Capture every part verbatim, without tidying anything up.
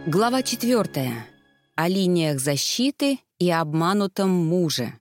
Глава четвертая. О линиях защиты и обманутом муже.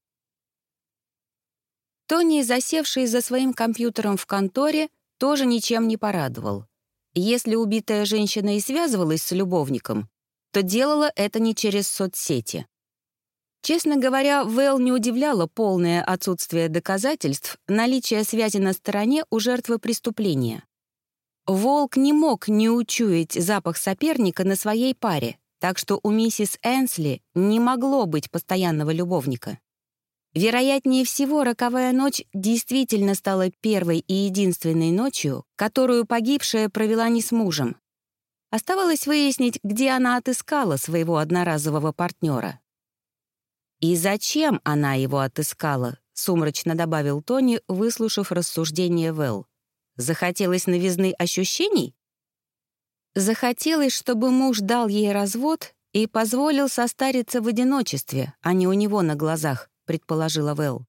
Тони, засевший за своим компьютером в конторе, тоже ничем не порадовал. Если убитая женщина и связывалась с любовником, то делала это не через соцсети. Честно говоря, Вэл не удивляло полное отсутствие доказательств наличия связи на стороне у жертвы преступления. Волк не мог не учуять запах соперника на своей паре, так что у миссис Энсли не могло быть постоянного любовника. Вероятнее всего, роковая ночь действительно стала первой и единственной ночью, которую погибшая провела не с мужем. Оставалось выяснить, где она отыскала своего одноразового партнера. «И зачем она его отыскала?» — сумрачно добавил Тони, выслушав рассуждение Вэл. Захотелось новизны ощущений? Захотелось, чтобы муж дал ей развод и позволил состариться в одиночестве, а не у него на глазах, предположила Вэл.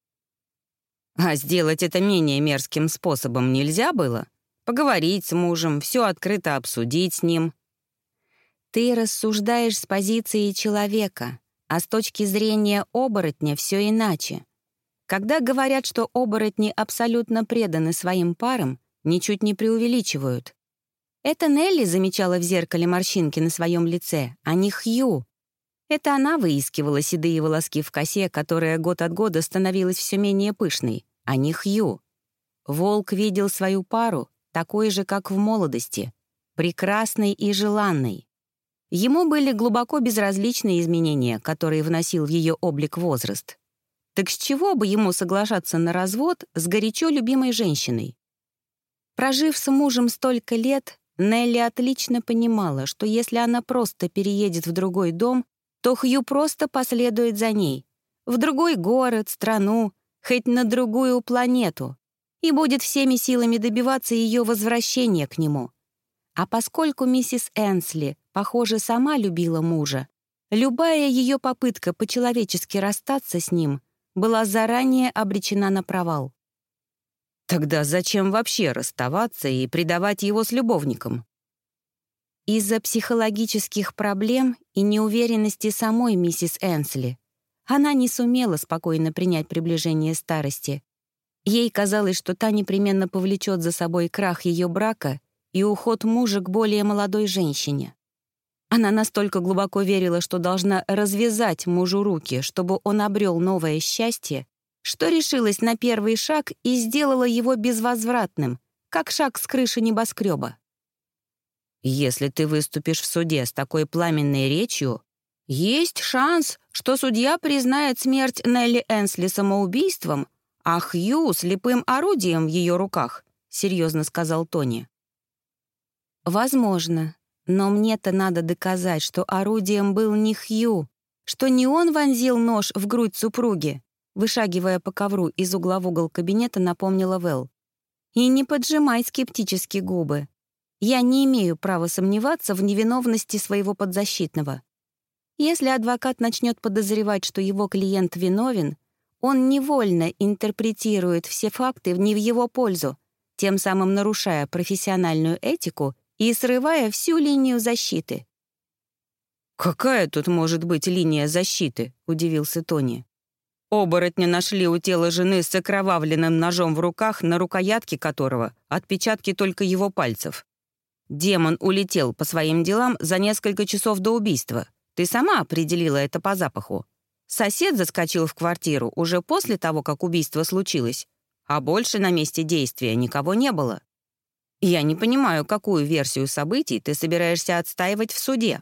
А сделать это менее мерзким способом нельзя было? Поговорить с мужем, все открыто обсудить с ним. Ты рассуждаешь с позиции человека, а с точки зрения оборотня все иначе. Когда говорят, что оборотни абсолютно преданы своим парам, ничуть не преувеличивают. Это Нелли замечала в зеркале морщинки на своем лице, а не Хью. Это она выискивала седые волоски в косе, которая год от года становилась все менее пышной, а не Хью. Волк видел свою пару такой же, как в молодости, прекрасной и желанной. Ему были глубоко безразличны изменения, которые вносил в ее облик возраст. Так с чего бы ему соглашаться на развод с горячо любимой женщиной? Прожив с мужем столько лет, Нелли отлично понимала, что если она просто переедет в другой дом, то Хью просто последует за ней. В другой город, страну, хоть на другую планету, и будет всеми силами добиваться ее возвращения к нему. А поскольку миссис Энсли, похоже, сама любила мужа, любая ее попытка по-человечески расстаться с ним была заранее обречена на провал. Тогда зачем вообще расставаться и предавать его с любовником? Из-за психологических проблем и неуверенности самой миссис Энсли. Она не сумела спокойно принять приближение старости. Ей казалось, что та непременно повлечет за собой крах ее брака и уход мужа к более молодой женщине. Она настолько глубоко верила, что должна развязать мужу руки, чтобы он обрел новое счастье, что решилась на первый шаг и сделала его безвозвратным, как шаг с крыши небоскреба. Если ты выступишь в суде с такой пламенной речью, есть шанс, что судья признает смерть Нелли Энсли самоубийством, а Хью — слепым орудием в ее руках, серьезно сказал Тони. Возможно, но мне-то надо доказать, что орудием был не Хью, что не он вонзил нож в грудь супруги. Вышагивая по ковру из угла в угол кабинета, напомнила Вэл. «И не поджимай скептически губы. Я не имею права сомневаться в невиновности своего подзащитного. Если адвокат начнет подозревать, что его клиент виновен, он невольно интерпретирует все факты не в его пользу, тем самым нарушая профессиональную этику и срывая всю линию защиты». «Какая тут может быть линия защиты?» — удивился Тони. Оборотня нашли у тела жены с окровавленным ножом в руках, на рукоятке которого отпечатки только его пальцев. Демон улетел по своим делам за несколько часов до убийства. Ты сама определила это по запаху. Сосед заскочил в квартиру уже после того, как убийство случилось, а больше на месте действия никого не было. Я не понимаю, какую версию событий ты собираешься отстаивать в суде.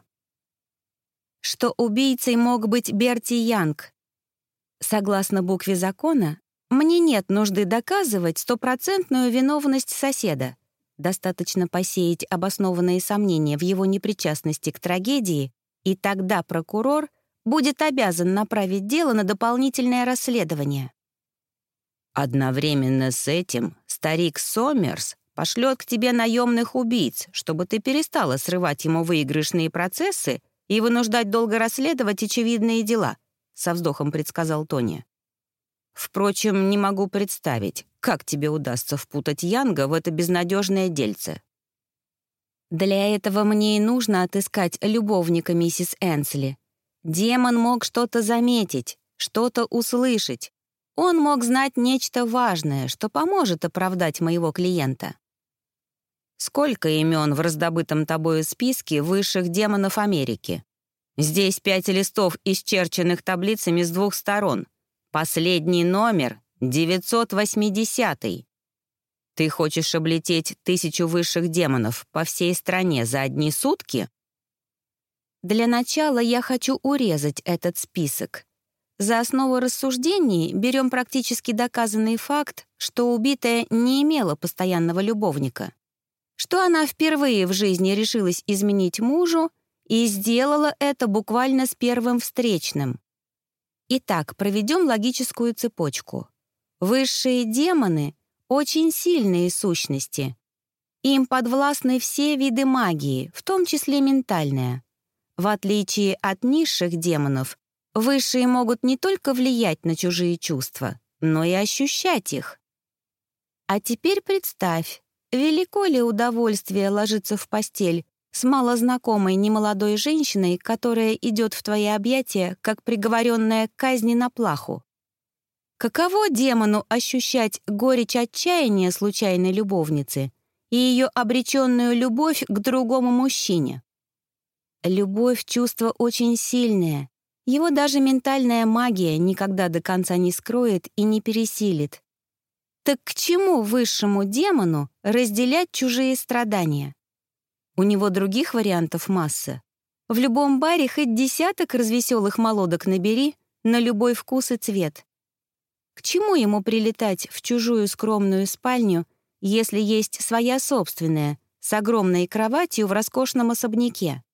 Что убийцей мог быть Берти Янг. Согласно букве закона, мне нет нужды доказывать стопроцентную виновность соседа. Достаточно посеять обоснованные сомнения в его непричастности к трагедии, и тогда прокурор будет обязан направить дело на дополнительное расследование. Одновременно с этим старик Сомерс пошлет к тебе наемных убийц, чтобы ты перестала срывать ему выигрышные процессы и вынуждать долго расследовать очевидные дела, со вздохом предсказал Тони. Впрочем, не могу представить, как тебе удастся впутать Янга в это безнадежное дельце. Для этого мне и нужно отыскать любовника миссис Энсли. Демон мог что-то заметить, что-то услышать. Он мог знать нечто важное, что поможет оправдать моего клиента. Сколько имен в раздобытом тобою списке высших демонов Америки? Здесь пять листов, исчерченных таблицами с двух сторон. Последний номер — девятьсот восьмидесятый. Ты хочешь облететь тысячу высших демонов по всей стране за одни сутки? Для начала я хочу урезать этот список. За основу рассуждений берем практически доказанный факт, что убитая не имела постоянного любовника, что она впервые в жизни решилась изменить мужу и сделала это буквально с первым встречным. Итак, проведем логическую цепочку. Высшие демоны — очень сильные сущности. Им подвластны все виды магии, в том числе ментальная. В отличие от низших демонов, высшие могут не только влиять на чужие чувства, но и ощущать их. А теперь представь, велико ли удовольствие ложиться в постель с малознакомой немолодой женщиной, которая идет в твои объятия, как приговоренная к казни на плаху. Каково демону ощущать горечь отчаяния случайной любовницы и ее обреченную любовь к другому мужчине? Любовь — чувство очень сильное. Его даже ментальная магия никогда до конца не скроет и не пересилит. Так к чему высшему демону разделять чужие страдания? У него других вариантов масса. В любом баре хоть десяток развеселых молодок набери, на любой вкус и цвет. К чему ему прилетать в чужую скромную спальню, если есть своя собственная, с огромной кроватью в роскошном особняке?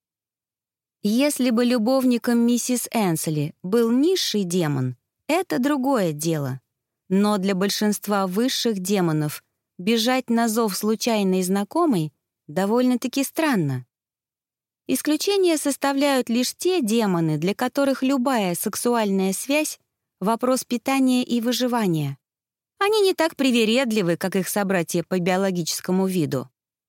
Если бы любовником миссис Энсли был низший демон, это другое дело. Но для большинства высших демонов бежать на зов случайной знакомой довольно-таки странно. Исключения составляют лишь те демоны, для которых любая сексуальная связь — вопрос питания и выживания. Они не так привередливы, как их собратья по биологическому виду.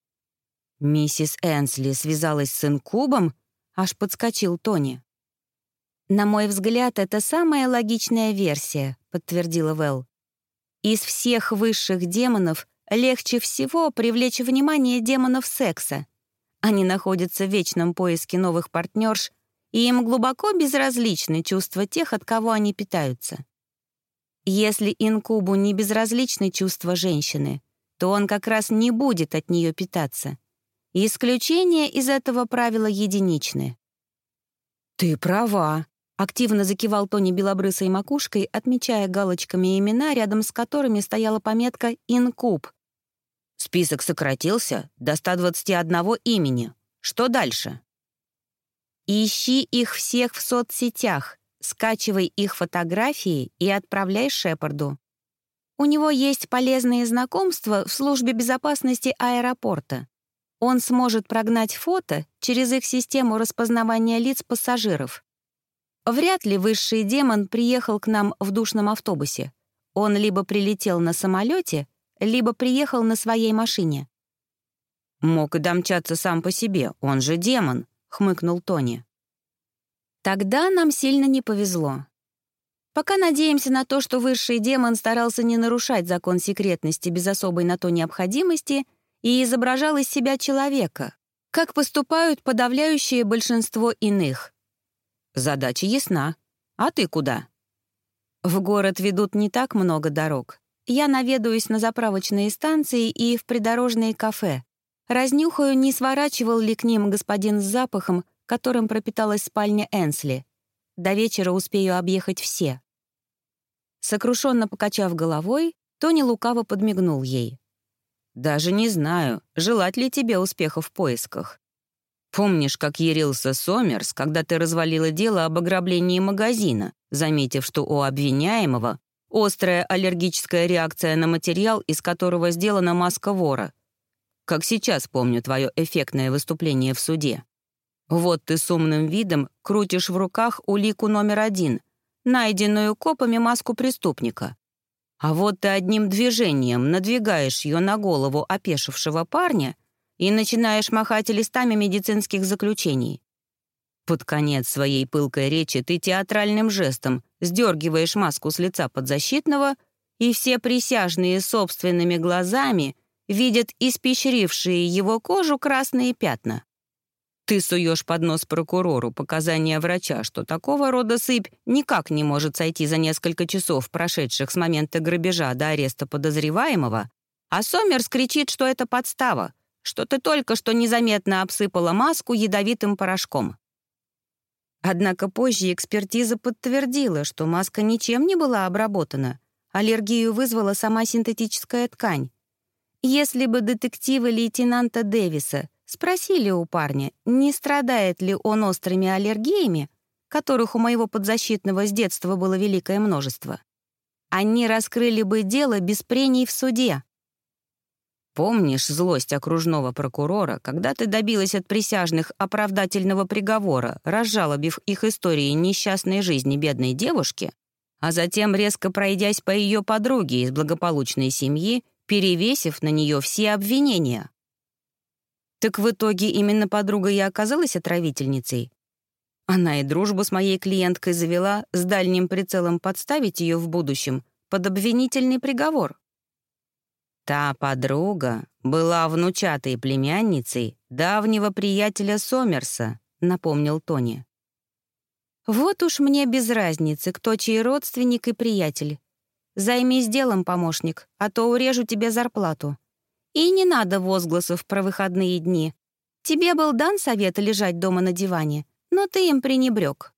«Миссис Энсли связалась с инкубом?» — аж подскочил Тони. «На мой взгляд, это самая логичная версия», — подтвердила Вэл. «Из всех высших демонов легче всего привлечь внимание демонов секса. Они находятся в вечном поиске новых партнерш, и им глубоко безразличны чувства тех, от кого они питаются. Если инкубу не безразличны чувства женщины, то он как раз не будет от нее питаться. Исключения из этого правила единичны». «Ты права», — активно закивал Тони белобрысой макушкой, отмечая галочками имена, рядом с которыми стояла пометка «Инкуб». «Список сократился до ста двадцати одного имени. Что дальше?» «Ищи их всех в соцсетях, скачивай их фотографии и отправляй Шепарду. У него есть полезные знакомства в службе безопасности аэропорта. Он сможет прогнать фото через их систему распознавания лиц пассажиров. Вряд ли высший демон приехал к нам в душном автобусе. Он либо прилетел на самолете, либо приехал на своей машине». «Мог и домчаться сам по себе, он же демон», — хмыкнул Тони. «Тогда нам сильно не повезло. Пока надеемся на то, что высший демон старался не нарушать закон секретности без особой на то необходимости и изображал из себя человека, как поступают подавляющее большинство иных. Задача ясна. А ты куда?» «В город ведут не так много дорог. Я наведаюсь на заправочные станции и в придорожные кафе. Разнюхаю, не сворачивал ли к ним господин с запахом, которым пропиталась спальня Энсли. До вечера успею объехать все». Сокрушенно покачав головой, Тони лукаво подмигнул ей. «Даже не знаю, желать ли тебе успеха в поисках. Помнишь, как ярился Сомерс, когда ты развалила дело об ограблении магазина, заметив, что у обвиняемого острая аллергическая реакция на материал, из которого сделана маска вора? Как сейчас помню твое эффектное выступление в суде. Вот ты с умным видом крутишь в руках улику номер один, найденную копами маску преступника. А вот ты одним движением надвигаешь ее на голову опешившего парня и начинаешь махать листами медицинских заключений. Под конец своей пылкой речи ты театральным жестом сдергиваешь маску с лица подзащитного, и все присяжные собственными глазами видят испещрившие его кожу красные пятна. Ты суешь под нос прокурору показания врача, что такого рода сыпь никак не может сойти за несколько часов, прошедших с момента грабежа до ареста подозреваемого, а Сомерс кричит, что это подстава, что ты только что незаметно обсыпала маску ядовитым порошком. Однако позже экспертиза подтвердила, что маска ничем не была обработана. Аллергию вызвала сама синтетическая ткань. Если бы детективы лейтенанта Дэвиса спросили у парня, не страдает ли он острыми аллергиями, которых у моего подзащитного с детства было великое множество, они раскрыли бы дело без прений в суде. Помнишь злость окружного прокурора, когда ты добилась от присяжных оправдательного приговора, разжалобив их истории несчастной жизни бедной девушки, а затем, резко пройдясь по ее подруге из благополучной семьи, перевесив на нее все обвинения? Так в итоге именно подруга и оказалась отравительницей. Она и дружбу с моей клиенткой завела с дальним прицелом подставить ее в будущем под обвинительный приговор. Та подруга была внучатой племянницей давнего приятеля Сомерса, напомнил Тони. Вот уж мне без разницы, кто чей родственник и приятель. Займись делом, помощник, а то урежу тебе зарплату. И не надо возгласов про выходные дни. Тебе был дан совет лежать дома на диване, но ты им пренебрег.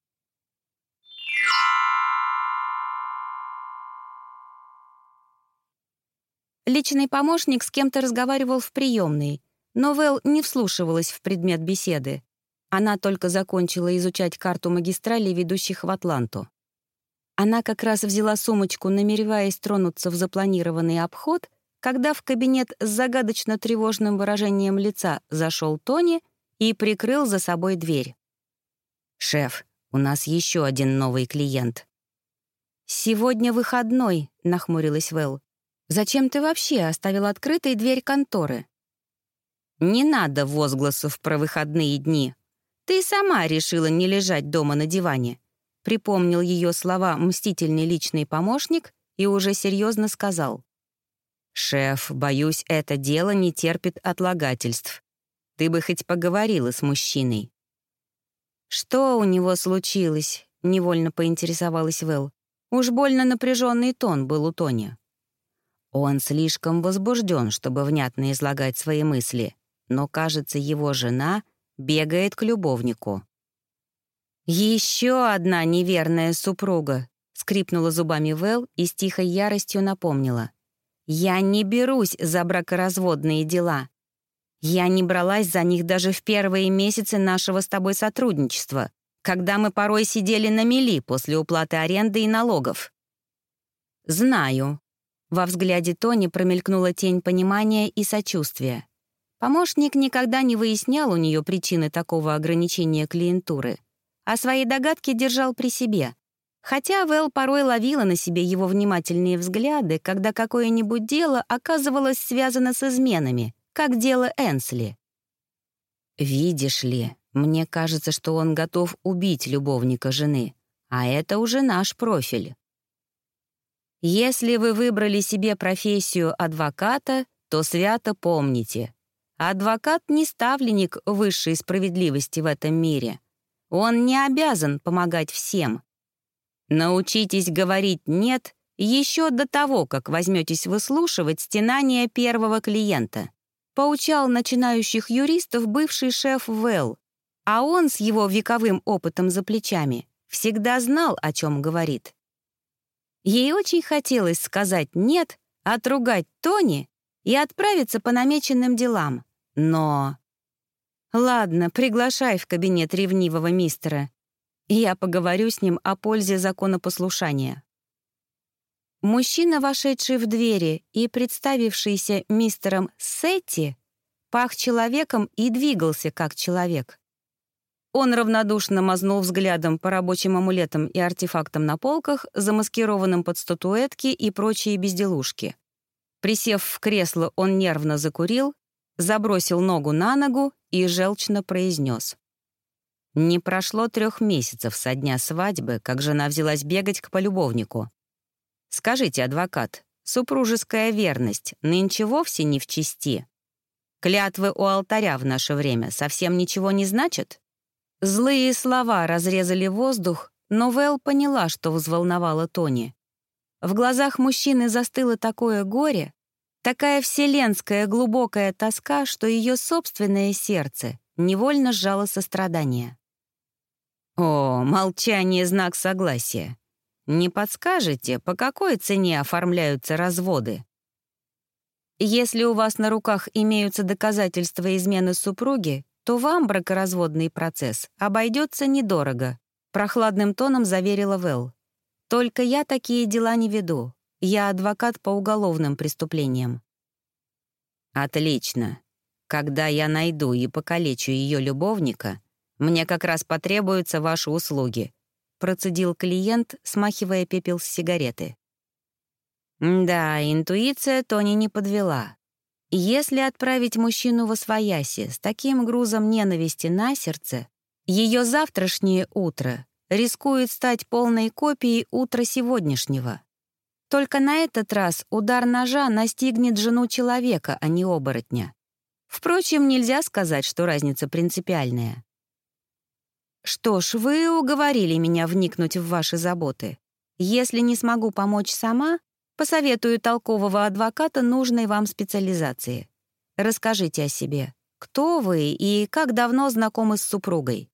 Личный помощник с кем-то разговаривал в приемной, но Вэл не вслушивалась в предмет беседы. Она только закончила изучать карту магистралей, ведущих в Атланту. Она как раз взяла сумочку, намереваясь тронуться в запланированный обход, когда в кабинет с загадочно тревожным выражением лица зашел Тони и прикрыл за собой дверь. «Шеф, у нас еще один новый клиент». «Сегодня выходной», — нахмурилась Вэл. «Зачем ты вообще оставил открытой дверь конторы?» «Не надо возгласов про выходные дни. Ты сама решила не лежать дома на диване», — припомнил ее слова мстительный личный помощник и уже серьезно сказал. «Шеф, боюсь, это дело не терпит отлагательств. Ты бы хоть поговорила с мужчиной». «Что у него случилось?» — невольно поинтересовалась Вэл. Уж больно напряженный тон был у Тони. Он слишком возбужден, чтобы внятно излагать свои мысли, но, кажется, его жена бегает к любовнику. «Еще одна неверная супруга», — скрипнула зубами Вэл и с тихой яростью напомнила. «Я не берусь за бракоразводные дела. Я не бралась за них даже в первые месяцы нашего с тобой сотрудничества, когда мы порой сидели на мели после уплаты аренды и налогов». «Знаю». Во взгляде Тони промелькнула тень понимания и сочувствия. Помощник никогда не выяснял у нее причины такого ограничения клиентуры, а свои догадки держал при себе. Хотя Вэл порой ловила на себе его внимательные взгляды, когда какое-нибудь дело оказывалось связано с изменами, как дело Энсли. «Видишь ли, мне кажется, что он готов убить любовника жены, а это уже наш профиль. Если вы выбрали себе профессию адвоката, то свято помните, адвокат не ставленник высшей справедливости в этом мире. Он не обязан помогать всем. Научитесь говорить «нет» еще до того, как возьметесь выслушивать стенания первого клиента», поучал начинающих юристов бывший шеф Вэл, а он с его вековым опытом за плечами всегда знал, о чем говорит. Ей очень хотелось сказать «нет», отругать Тони и отправиться по намеченным делам, но... «Ладно, приглашай в кабинет ревнивого мистера. Я поговорю с ним о пользе законопослушания». Мужчина, вошедший в двери и представившийся мистером Сетти, пах человеком и двигался как человек. Он равнодушно мазнул взглядом по рабочим амулетам и артефактам на полках, замаскированным под статуэтки и прочие безделушки. Присев в кресло, он нервно закурил забросил ногу на ногу и желчно произнес. Не прошло трех месяцев со дня свадьбы, как жена взялась бегать к полюбовнику. Скажите, адвокат, супружеская верность нынче вовсе не в чести? Клятвы у алтаря в наше время совсем ничего не значат? Злые слова разрезали воздух, но Вэл поняла, что взволновала Тони. В глазах мужчины застыло такое горе, такая вселенская глубокая тоска, что ее собственное сердце невольно сжало сострадание. «О, молчание — знак согласия. Не подскажете, по какой цене оформляются разводы?» «Если у вас на руках имеются доказательства измены супруги, то вам бракоразводный процесс обойдется недорого», — прохладным тоном заверила Вэл. «Только я такие дела не веду. Я адвокат по уголовным преступлениям». «Отлично. Когда я найду и покалечу ее любовника, мне как раз потребуются ваши услуги», — процедил клиент, смахивая пепел с сигареты. Да, интуиция Тони не подвела. Если отправить мужчину восвояси с таким грузом ненависти на сердце, ее завтрашнее утро рискует стать полной копией утра сегодняшнего. Только на этот раз удар ножа настигнет жену человека, а не оборотня. Впрочем, нельзя сказать, что разница принципиальная. Что ж, вы уговорили меня вникнуть в ваши заботы. Если не смогу помочь сама, посоветую толкового адвоката нужной вам специализации. Расскажите о себе. Кто вы и как давно знакомы с супругой?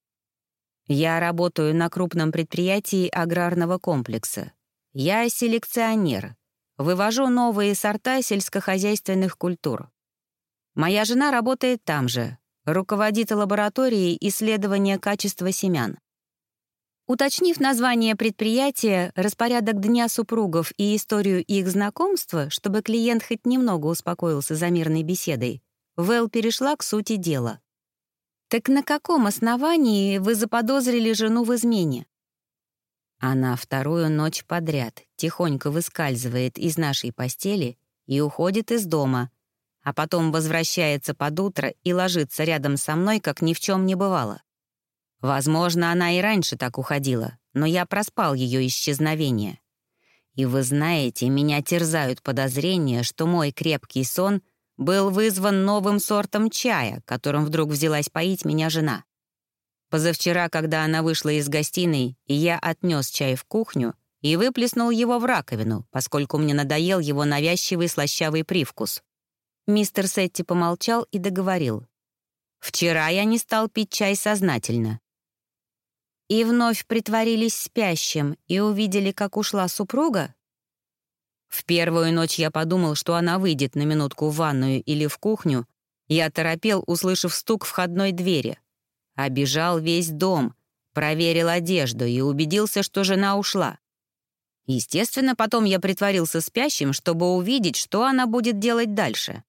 Я работаю на крупном предприятии аграрного комплекса. Я селекционер. Вывожу новые сорта сельскохозяйственных культур. Моя жена работает там же, руководит лабораторией исследования качества семян. Уточнив название предприятия, распорядок дня супругов и историю их знакомства, чтобы клиент хоть немного успокоился за мирной беседой, Вэл перешла к сути дела. «Так на каком основании вы заподозрили жену в измене?» Она вторую ночь подряд тихонько выскальзывает из нашей постели и уходит из дома, а потом возвращается под утро и ложится рядом со мной, как ни в чем не бывало. Возможно, она и раньше так уходила, но я проспал ее исчезновение. И вы знаете, меня терзают подозрения, что мой крепкий сон был вызван новым сортом чая, которым вдруг взялась поить меня жена. Позавчера, когда она вышла из гостиной, и я отнес чай в кухню и выплеснул его в раковину, поскольку мне надоел его навязчивый слащавый привкус. Мистер Сетти помолчал и договорил. «Вчера я не стал пить чай сознательно». «И вновь притворились спящим и увидели, как ушла супруга?» В первую ночь я подумал, что она выйдет на минутку в ванную или в кухню. Я оторопел, услышав стук входной двери. Обежал весь дом, проверил одежду и убедился, что жена ушла. Естественно, потом я притворился спящим, чтобы увидеть, что она будет делать дальше.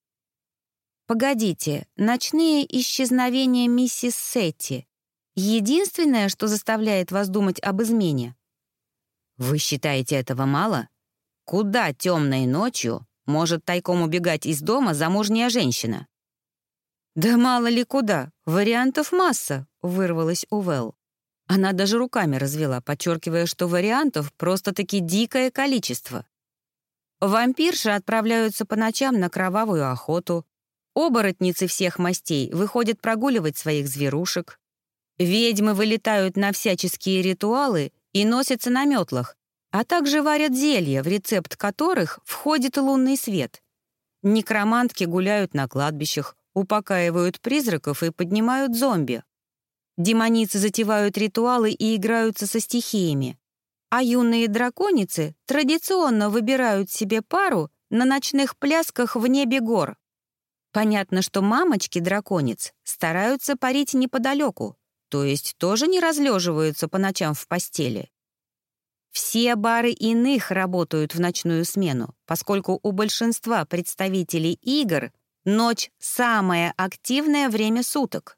«Погодите, ночные исчезновения миссис Сетти — единственное, что заставляет вас думать об измене?» «Вы считаете этого мало? Куда темной ночью может тайком убегать из дома замужняя женщина?» «Да мало ли куда, вариантов масса», — вырвалась у Вэл. Она даже руками развела, подчеркивая, что вариантов просто-таки дикое количество. Вампирши отправляются по ночам на кровавую охоту. Оборотницы всех мастей выходят прогуливать своих зверушек. Ведьмы вылетают на всяческие ритуалы и носятся на метлах, а также варят зелья, в рецепт которых входит лунный свет. Некромантки гуляют на кладбищах, упокаивают призраков и поднимают зомби. Демоницы затевают ритуалы и играются со стихиями. А юные драконицы традиционно выбирают себе пару на ночных плясках в небе гор. Понятно, что мамочки-драконец стараются парить неподалеку, то есть тоже не разлеживаются по ночам в постели. Все бары иных работают в ночную смену, поскольку у большинства представителей игр ночь — самое активное время суток.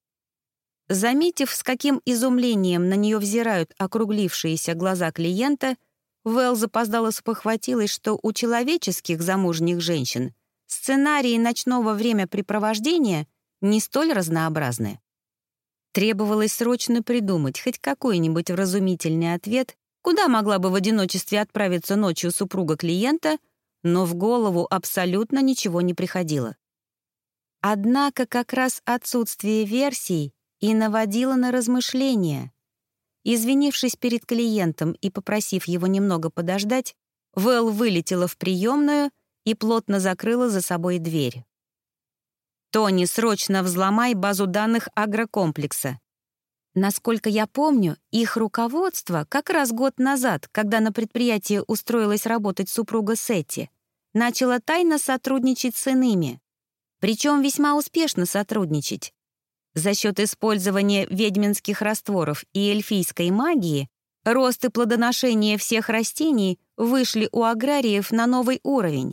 Заметив, с каким изумлением на нее взирают округлившиеся глаза клиента, Вэл запоздало спохватилась, что у человеческих замужних женщин Сценарии ночного времяпрепровождения не столь разнообразны. Требовалось срочно придумать хоть какой-нибудь вразумительный ответ, куда могла бы в одиночестве отправиться ночью супруга клиента, но в голову абсолютно ничего не приходило. Однако как раз отсутствие версий и наводило на размышления. Извинившись перед клиентом и попросив его немного подождать, Вэл вылетела в приемную и плотно закрыла за собой дверь. «Тони, срочно взломай базу данных агрокомплекса». Насколько я помню, их руководство как раз год назад, когда на предприятии устроилась работать супруга Сетти, начало тайно сотрудничать с иными. Причем весьма успешно сотрудничать. За счет использования ведьминских растворов и эльфийской магии рост и плодоношение всех растений вышли у аграриев на новый уровень.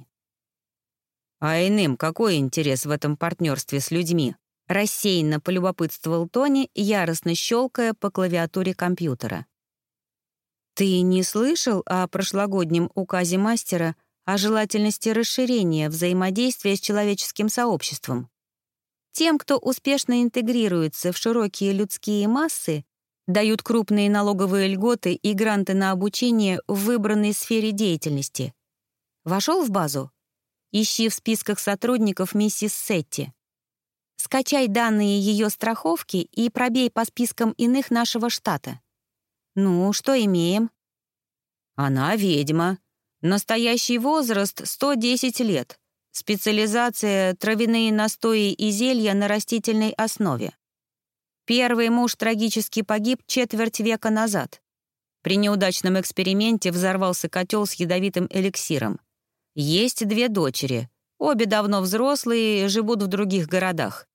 «А иным какой интерес в этом партнерстве с людьми?» — рассеянно полюбопытствовал Тони, яростно щелкая по клавиатуре компьютера. «Ты не слышал о прошлогоднем указе мастера о желательности расширения взаимодействия с человеческим сообществом? Тем, кто успешно интегрируется в широкие людские массы, дают крупные налоговые льготы и гранты на обучение в выбранной сфере деятельности. Вошел в базу? Ищи в списках сотрудников миссис Сетти. Скачай данные ее страховки и пробей по спискам иных нашего штата. Ну, что имеем? Она ведьма. Настоящий возраст — сто десять лет. Специализация — травяные настои и зелья на растительной основе. Первый муж трагически погиб четверть века назад. При неудачном эксперименте взорвался котел с ядовитым эликсиром. Есть две дочери. Обе давно взрослые, живут в других городах.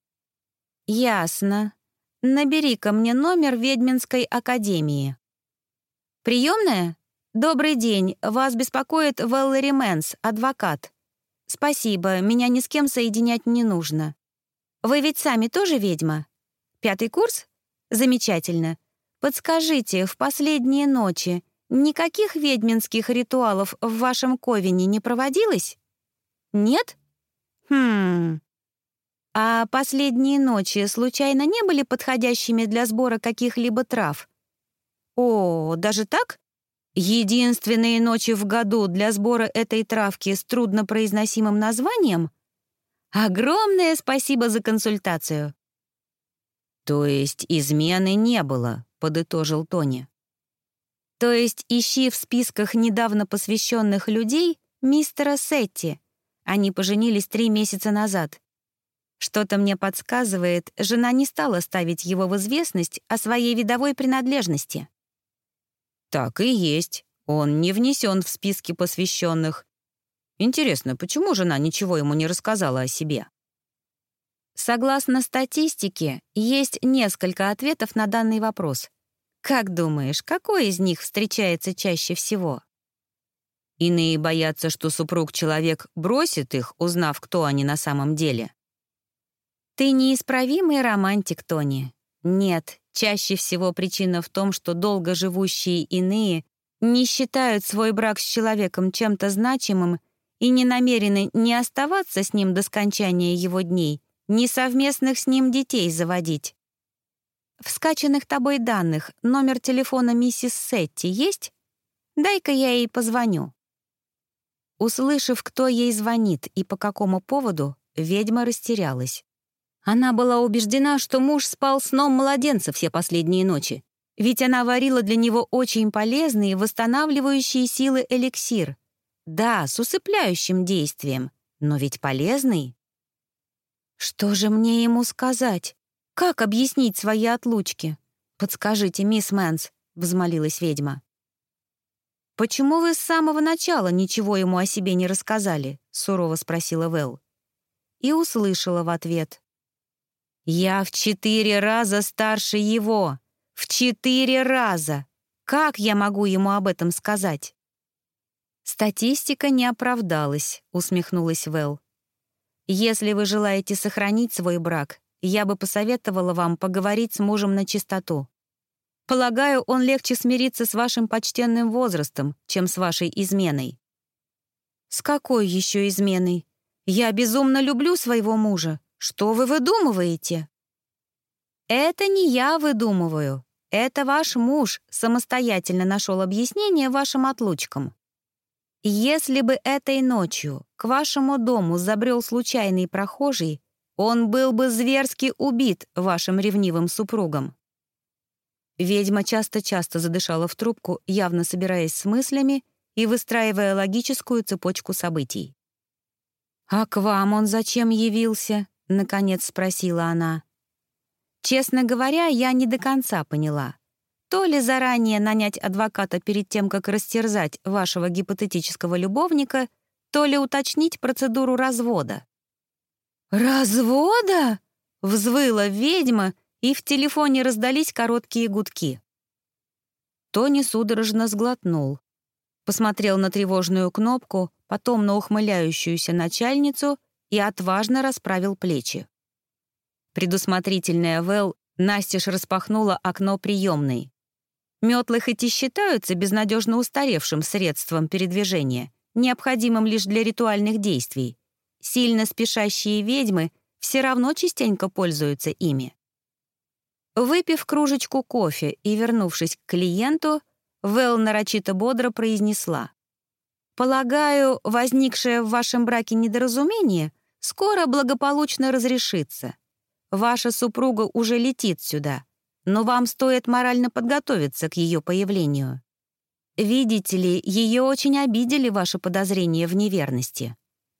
Ясно. Набери-ка мне номер Ведьминской академии. Приемная? Добрый день. Вас беспокоит Вэллэри Мэнс, адвокат. Спасибо, меня ни с кем соединять не нужно. Вы ведь сами тоже ведьма? Пятый курс? Замечательно. Подскажите, в последние ночи никаких ведьминских ритуалов в вашем ковене не проводилось? Нет? Хм. А последние ночи случайно не были подходящими для сбора каких-либо трав? О, даже так? Единственные ночи в году для сбора этой травки с труднопроизносимым названием? Огромное спасибо за консультацию. То есть измены не было, подытожил Тони. То есть ищи в списках недавно посвященных людей мистера Сетти. Они поженились три месяца назад. Что-то мне подсказывает, жена не стала ставить его в известность о своей видовой принадлежности. Так и есть. Он не внесен в списки посвященных. Интересно, почему жена ничего ему не рассказала о себе? Согласно статистике, есть несколько ответов на данный вопрос. Как думаешь, какой из них встречается чаще всего? Иные боятся, что супруг-человек бросит их, узнав, кто они на самом деле. Ты неисправимый романтик, Тони. Нет, чаще всего причина в том, что долго живущие иные не считают свой брак с человеком чем-то значимым и не намерены ни оставаться с ним до скончания его дней, ни совместных с ним детей заводить. В скачанных тобой данных номер телефона миссис Сетти есть? Дай-ка я ей позвоню». Услышав, кто ей звонит и по какому поводу, ведьма растерялась. Она была убеждена, что муж спал сном младенца все последние ночи, ведь она варила для него очень полезный, восстанавливающий силы эликсир. Да, с усыпляющим действием, но ведь полезный. Что же мне ему сказать? Как объяснить свои отлучки? Подскажите, мисс Мэнс, — взмолилась ведьма. «Почему вы с самого начала ничего ему о себе не рассказали?» — сурово спросила Вэл. И услышала в ответ. «Я в четыре раза старше его! В четыре раза! Как я могу ему об этом сказать?» «Статистика не оправдалась», — усмехнулась Вэл. «Если вы желаете сохранить свой брак, я бы посоветовала вам поговорить с мужем на чистоту. Полагаю, он легче смириться с вашим почтенным возрастом, чем с вашей изменой». «С какой еще изменой? Я безумно люблю своего мужа. Что вы выдумываете?» «Это не я выдумываю. Это ваш муж самостоятельно нашел объяснение вашим отлучкам. Если бы этой ночью к вашему дому забрел случайный прохожий, он был бы зверски убит вашим ревнивым супругом». Ведьма часто-часто задышала в трубку, явно собираясь с мыслями и выстраивая логическую цепочку событий. «А к вам он зачем явился?» — наконец спросила она. «Честно говоря, я не до конца поняла. То ли заранее нанять адвоката перед тем, как растерзать вашего гипотетического любовника, то ли уточнить процедуру развода». «Развода?» — взвыла ведьма, и в телефоне раздались короткие гудки. Тони судорожно сглотнул. Посмотрел на тревожную кнопку, потом на ухмыляющуюся начальницу и отважно расправил плечи. Предусмотрительная Вэл настежь распахнула окно приемной. Метлы хоть и считаются безнадежно устаревшим средством передвижения, необходимым лишь для ритуальных действий, сильно спешащие ведьмы все равно частенько пользуются ими. Выпив кружечку кофе и вернувшись к клиенту, Вэл нарочито бодро произнесла: «Полагаю, возникшее в вашем браке недоразумение скоро благополучно разрешится. Ваша супруга уже летит сюда, но вам стоит морально подготовиться к ее появлению. Видите ли, ее очень обидели ваши подозрения в неверности».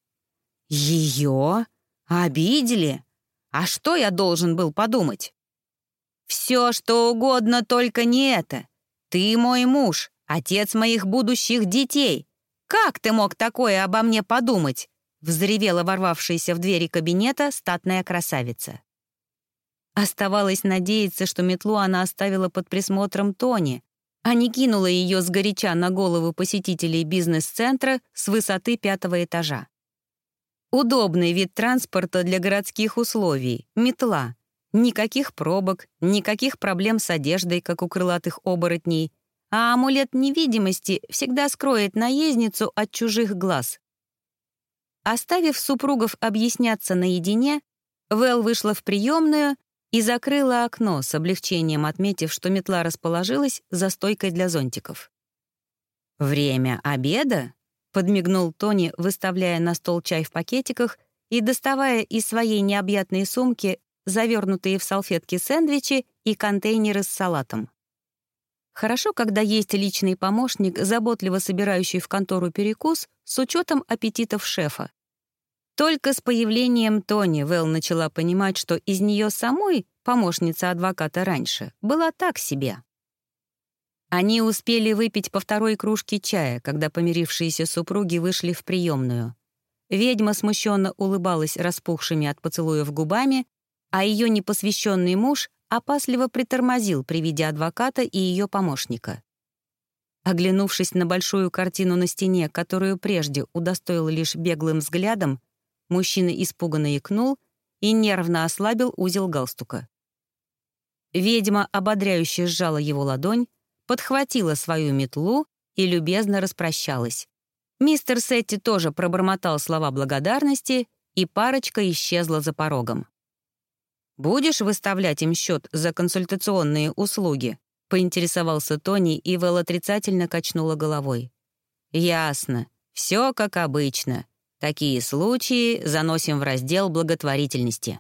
«Ее? Обидели? А что я должен был подумать?» «Все, что угодно, только не это. Ты мой муж, отец моих будущих детей. Как ты мог такое обо мне подумать?» — взревела ворвавшаяся в двери кабинета статная красавица. Оставалось надеяться, что метлу она оставила под присмотром Тони, а не кинула ее сгоряча на голову посетителей бизнес-центра с высоты пятого этажа. Удобный вид транспорта для городских условий — метла. Никаких пробок, никаких проблем с одеждой, как у крылатых оборотней, а амулет невидимости всегда скроет наездницу от чужих глаз. Оставив супругов объясняться наедине, Вэл вышла в приемную и закрыла окно, с облегчением отметив, что метла расположилась за стойкой для зонтиков. «Время обеда?» — подмигнул Тони, выставляя на стол чай в пакетиках и доставая из своей необъятной сумки завернутые в салфетки сэндвичи и контейнеры с салатом. Хорошо, когда есть личный помощник, заботливо собирающий в контору перекус с учетом аппетитов шефа. Только с появлением Тони Вэл начала понимать, что из нее самой, помощница адвоката раньше, была так себе. Они успели выпить по второй кружке чая, когда помирившиеся супруги вышли в приемную. Ведьма смущенно улыбалась распухшими от поцелуев губами, а ее непосвященный муж опасливо притормозил при виде адвоката и ее помощника. Оглянувшись на большую картину на стене, которую прежде удостоил лишь беглым взглядом, мужчина испуганно икнул и нервно ослабил узел галстука. Ведьма ободряюще сжала его ладонь, подхватила свою метлу и любезно распрощалась. Мистер Сетти тоже пробормотал слова благодарности, и парочка исчезла за порогом. «Будешь выставлять им счет за консультационные услуги?» — поинтересовался Тони, и Вэл отрицательно качнула головой. «Ясно. Все как обычно. Такие случаи заносим в раздел благотворительности».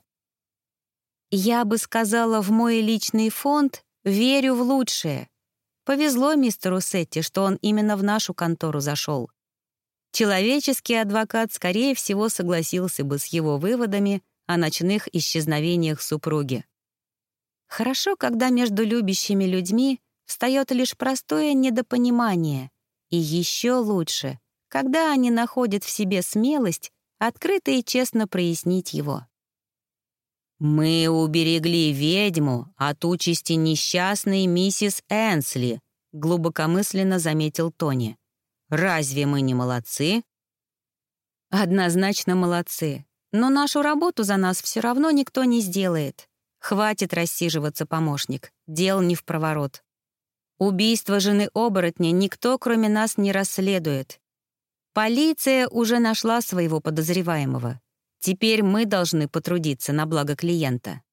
«Я бы сказала, в мой личный фонд верю в лучшее. Повезло мистеру Сетти, что он именно в нашу контору зашел. Человеческий адвокат, скорее всего, согласился бы с его выводами о ночных исчезновениях супруги. Хорошо, когда между любящими людьми встает лишь простое недопонимание, и еще лучше, когда они находят в себе смелость открыто и честно прояснить его. «Мы уберегли ведьму от участи несчастной миссис Энсли», глубокомысленно заметил Тони. «Разве мы не молодцы?» «Однозначно молодцы. Но нашу работу за нас все равно никто не сделает. Хватит рассиживаться, помощник. Дел не впроворот. Убийство жены оборотня никто, кроме нас, не расследует. Полиция уже нашла своего подозреваемого. Теперь мы должны потрудиться на благо клиента.